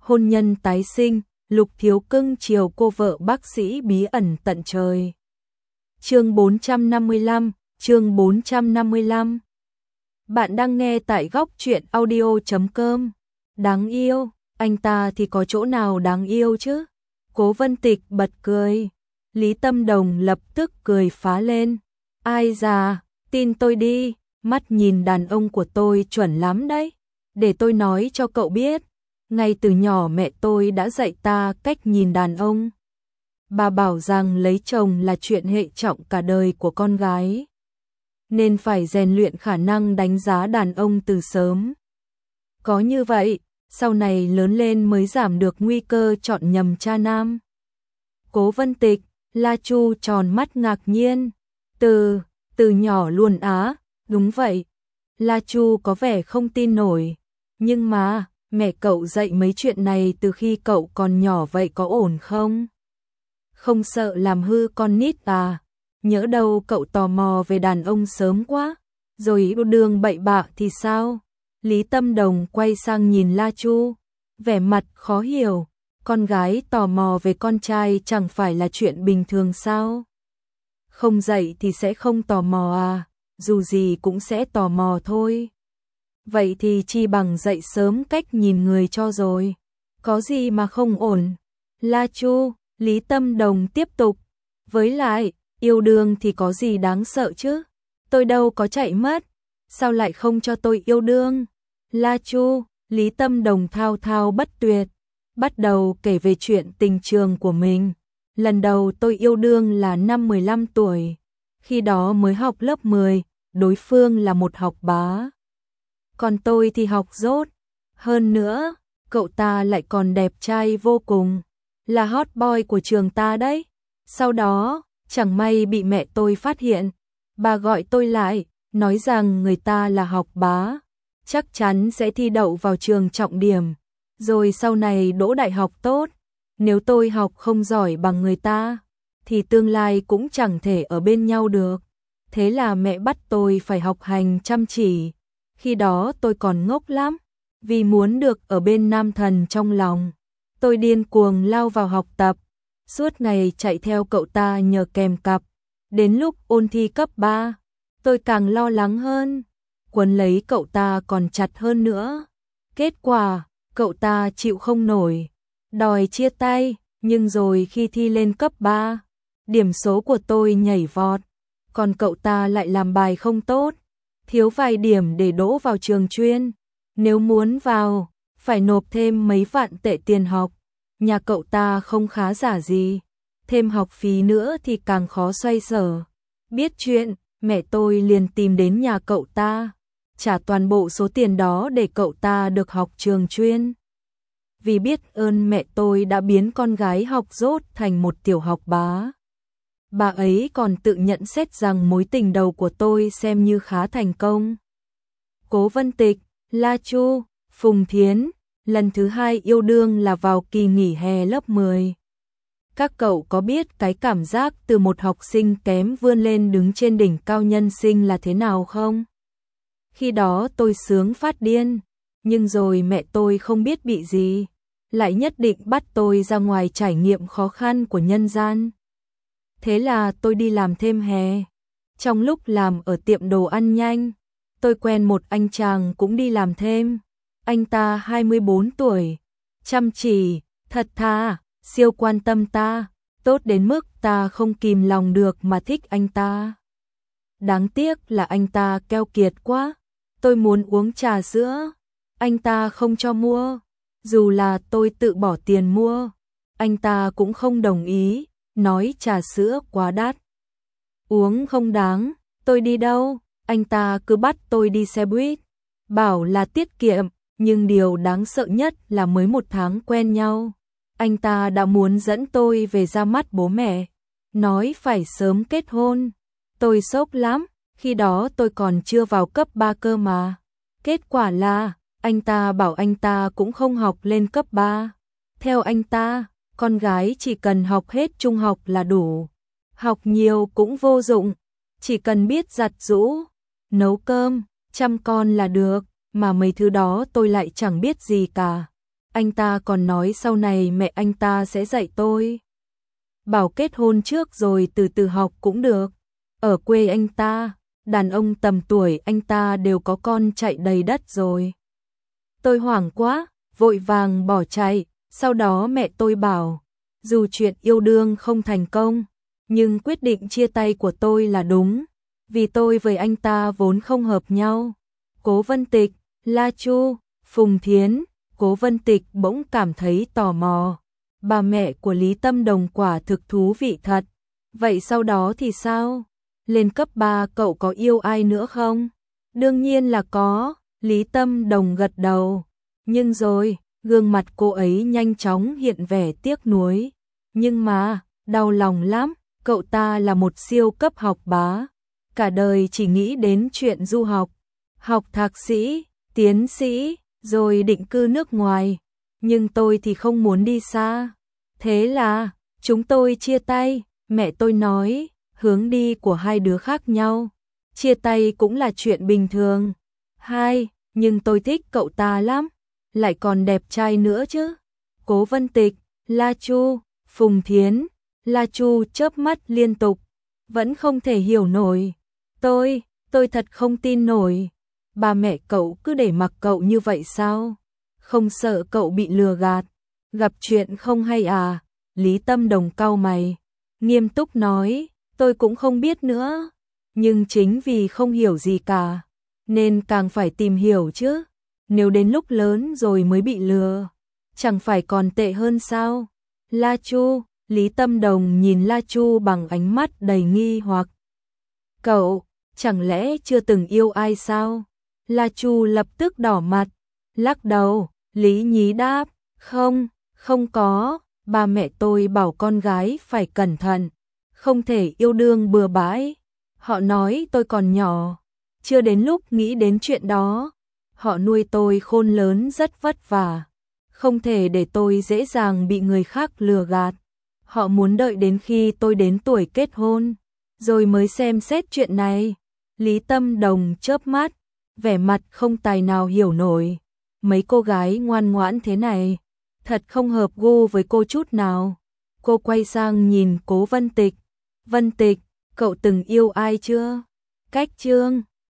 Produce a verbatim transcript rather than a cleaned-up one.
hôn nhân tái sinh, Lục Thiếu cưng chiều cô vợ bác sĩ bí ẩn tận trời. Chương bốn trăm năm mươi lăm, chương bốn trăm năm mươi lăm. Bạn đang nghe tại góc truyện audio chấm com. Đáng yêu, anh ta thì có chỗ nào đáng yêu chứ? Cố Vân Tịch bật cười. Lý Tâm Đồng lập tức cười phá lên. Ai già, tin tôi đi, mắt nhìn đàn ông của tôi chuẩn lắm đấy. Để tôi nói cho cậu biết, ngay từ nhỏ mẹ tôi đã dạy ta cách nhìn đàn ông. Bà bảo rằng lấy chồng là chuyện hệ trọng cả đời của con gái, nên phải rèn luyện khả năng đánh giá đàn ông từ sớm. Có như vậy, sau này lớn lên mới giảm được nguy cơ chọn nhầm cha nam. Cố Vân Tịch, La Chu tròn mắt ngạc nhiên. Từ, từ nhỏ luôn á, đúng vậy. La Chu có vẻ không tin nổi. Nhưng mà, mẹ cậu dạy mấy chuyện này từ khi cậu còn nhỏ vậy có ổn không? Không sợ làm hư con nít à? Nhỡ đâu cậu tò mò về đàn ông sớm quá, rồi yêu đương bậy bạ thì sao? Lý Tâm Đồng quay sang nhìn La Chu, vẻ mặt khó hiểu. Con gái tò mò về con trai chẳng phải là chuyện bình thường sao? Không dạy thì sẽ không tò mò à? Dù gì cũng sẽ tò mò thôi. Vậy thì chi bằng dạy sớm cách nhìn người cho rồi. Có gì mà không ổn? La Chu, Lý Tâm Đồng tiếp tục. Với lại, yêu đương thì có gì đáng sợ chứ? Tôi đâu có chạy mất. Sao lại không cho tôi yêu đương? La Chu, Lý Tâm Đồng thao thao bất tuyệt, bắt đầu kể về chuyện tình trường của mình. Lần đầu tôi yêu đương là năm mười lăm tuổi. Khi đó mới học lớp mười, đối phương là một học bá. Còn tôi thì học dốt. Hơn nữa, cậu ta lại còn đẹp trai vô cùng, là hot boy của trường ta đấy. Sau đó, chẳng may bị mẹ tôi phát hiện. Bà gọi tôi lại, nói rằng người ta là học bá, chắc chắn sẽ thi đậu vào trường trọng điểm, rồi sau này đỗ đại học tốt. Nếu tôi học không giỏi bằng người ta, thì tương lai cũng chẳng thể ở bên nhau được. Thế là mẹ bắt tôi phải học hành chăm chỉ. Khi đó tôi còn ngốc lắm, vì muốn được ở bên nam thần trong lòng. Tôi điên cuồng lao vào học tập, suốt ngày chạy theo cậu ta nhờ kèm cặp. Đến lúc ôn thi cấp ba, tôi càng lo lắng hơn, quấn lấy cậu ta còn chặt hơn nữa. Kết quả, cậu ta chịu không nổi, đòi chia tay. Nhưng rồi khi thi lên cấp ba, điểm số của tôi nhảy vọt, còn cậu ta lại làm bài không tốt, thiếu vài điểm để đỗ vào trường chuyên. Nếu muốn vào, phải nộp thêm mấy vạn tệ tiền học. Nhà cậu ta không khá giả gì, thêm học phí nữa thì càng khó xoay sở. Biết chuyện, mẹ tôi liền tìm đến nhà cậu ta, trả toàn bộ số tiền đó để cậu ta được học trường chuyên. Vì biết ơn mẹ tôi đã biến con gái học dốt thành một tiểu học bá, bà ấy còn tự nhận xét rằng mối tình đầu của tôi xem như khá thành công. Cố Vân Tịch, La Chu, Phùng Thiến, lần thứ hai yêu đương là vào kỳ nghỉ hè lớp mười. Các cậu có biết cái cảm giác từ một học sinh kém vươn lên đứng trên đỉnh cao nhân sinh là thế nào không? Khi đó tôi sướng phát điên, nhưng rồi mẹ tôi không biết bị gì, lại nhất định bắt tôi ra ngoài trải nghiệm khó khăn của nhân gian. Thế là tôi đi làm thêm hè. Trong lúc làm ở tiệm đồ ăn nhanh, tôi quen một anh chàng cũng đi làm thêm. Anh ta hai mươi bốn tuổi, chăm chỉ, thật thà, siêu quan tâm ta, tốt đến mức ta không kìm lòng được mà thích anh ta. Đáng tiếc là anh ta keo kiệt quá. Tôi muốn uống trà sữa, anh ta không cho mua. Dù là tôi tự bỏ tiền mua, anh ta cũng không đồng ý, nói trà sữa quá đắt, uống không đáng. Tôi đi đâu, anh ta cứ bắt tôi đi xe buýt, bảo là tiết kiệm. Nhưng điều đáng sợ nhất là mới một tháng quen nhau, anh ta đã muốn dẫn tôi về ra mắt bố mẹ, nói phải sớm kết hôn. Tôi sốc lắm, khi đó tôi còn chưa vào cấp ba cơ mà. Kết quả là, anh ta bảo anh ta cũng không học lên cấp ba. Theo anh ta, con gái chỉ cần học hết trung học là đủ. Học nhiều cũng vô dụng, chỉ cần biết giặt giũ, nấu cơm, chăm con là được. Mà mấy thứ đó tôi lại chẳng biết gì cả. Anh ta còn nói sau này mẹ anh ta sẽ dạy tôi. Bảo kết hôn trước rồi từ từ học cũng được. Ở quê anh ta, đàn ông tầm tuổi anh ta đều có con chạy đầy đất rồi. Tôi hoảng quá, vội vàng bỏ chạy, sau đó mẹ tôi bảo, dù chuyện yêu đương không thành công, nhưng quyết định chia tay của tôi là đúng, vì tôi với anh ta vốn không hợp nhau. Cố Vân Tịch, La Chu, Phùng Thiến, Cố Vân Tịch bỗng cảm thấy tò mò. Bà mẹ của Lý Tâm Đồng quả thực thú vị thật. Vậy sau đó thì sao? Lên cấp ba cậu có yêu ai nữa không? Đương nhiên là có, Lý Tâm Đồng gật đầu. Nhưng rồi, gương mặt cô ấy nhanh chóng hiện vẻ tiếc nuối. Nhưng mà, đau lòng lắm, cậu ta là một siêu cấp học bá. Cả đời chỉ nghĩ đến chuyện du học, học thạc sĩ, tiến sĩ, rồi định cư nước ngoài. Nhưng tôi thì không muốn đi xa. Thế là, chúng tôi chia tay, mẹ tôi nói, hướng đi của hai đứa khác nhau. Chia tay cũng là chuyện bình thường. Hai, nhưng tôi thích cậu ta lắm, lại còn đẹp trai nữa chứ. Cố Vân Tịch, La Chu, Phùng Thiến, La Chu chớp mắt liên tục, vẫn không thể hiểu nổi. Tôi, tôi thật không tin nổi. Ba mẹ cậu cứ để mặc cậu như vậy sao? Không sợ cậu bị lừa gạt, gặp chuyện không hay à? Lý Tâm Đồng cau mày, nghiêm túc nói, tôi cũng không biết nữa. Nhưng chính vì không hiểu gì cả, nên càng phải tìm hiểu chứ. Nếu đến lúc lớn rồi mới bị lừa, chẳng phải còn tệ hơn sao? La Chu, Lý Tâm Đồng nhìn La Chu bằng ánh mắt đầy nghi hoặc. Cậu, chẳng lẽ chưa từng yêu ai sao? La Chu lập tức đỏ mặt, lắc đầu. Lý Nhí đáp, không, không có, ba mẹ tôi bảo con gái phải cẩn thận, không thể yêu đương bừa bãi. Họ nói tôi còn nhỏ, chưa đến lúc nghĩ đến chuyện đó. Họ nuôi tôi khôn lớn rất vất vả, không thể để tôi dễ dàng bị người khác lừa gạt. Họ muốn đợi đến khi tôi đến tuổi kết hôn, rồi mới xem xét chuyện này. Lý Tâm Đồng chớp mắt, vẻ mặt không tài nào hiểu nổi. Mấy cô gái ngoan ngoãn thế này, thật không hợp gu với cô chút nào. Cô quay sang nhìn Cố Vân Tịch. Vân Tịch, cậu từng yêu ai chưa? Cách Trương,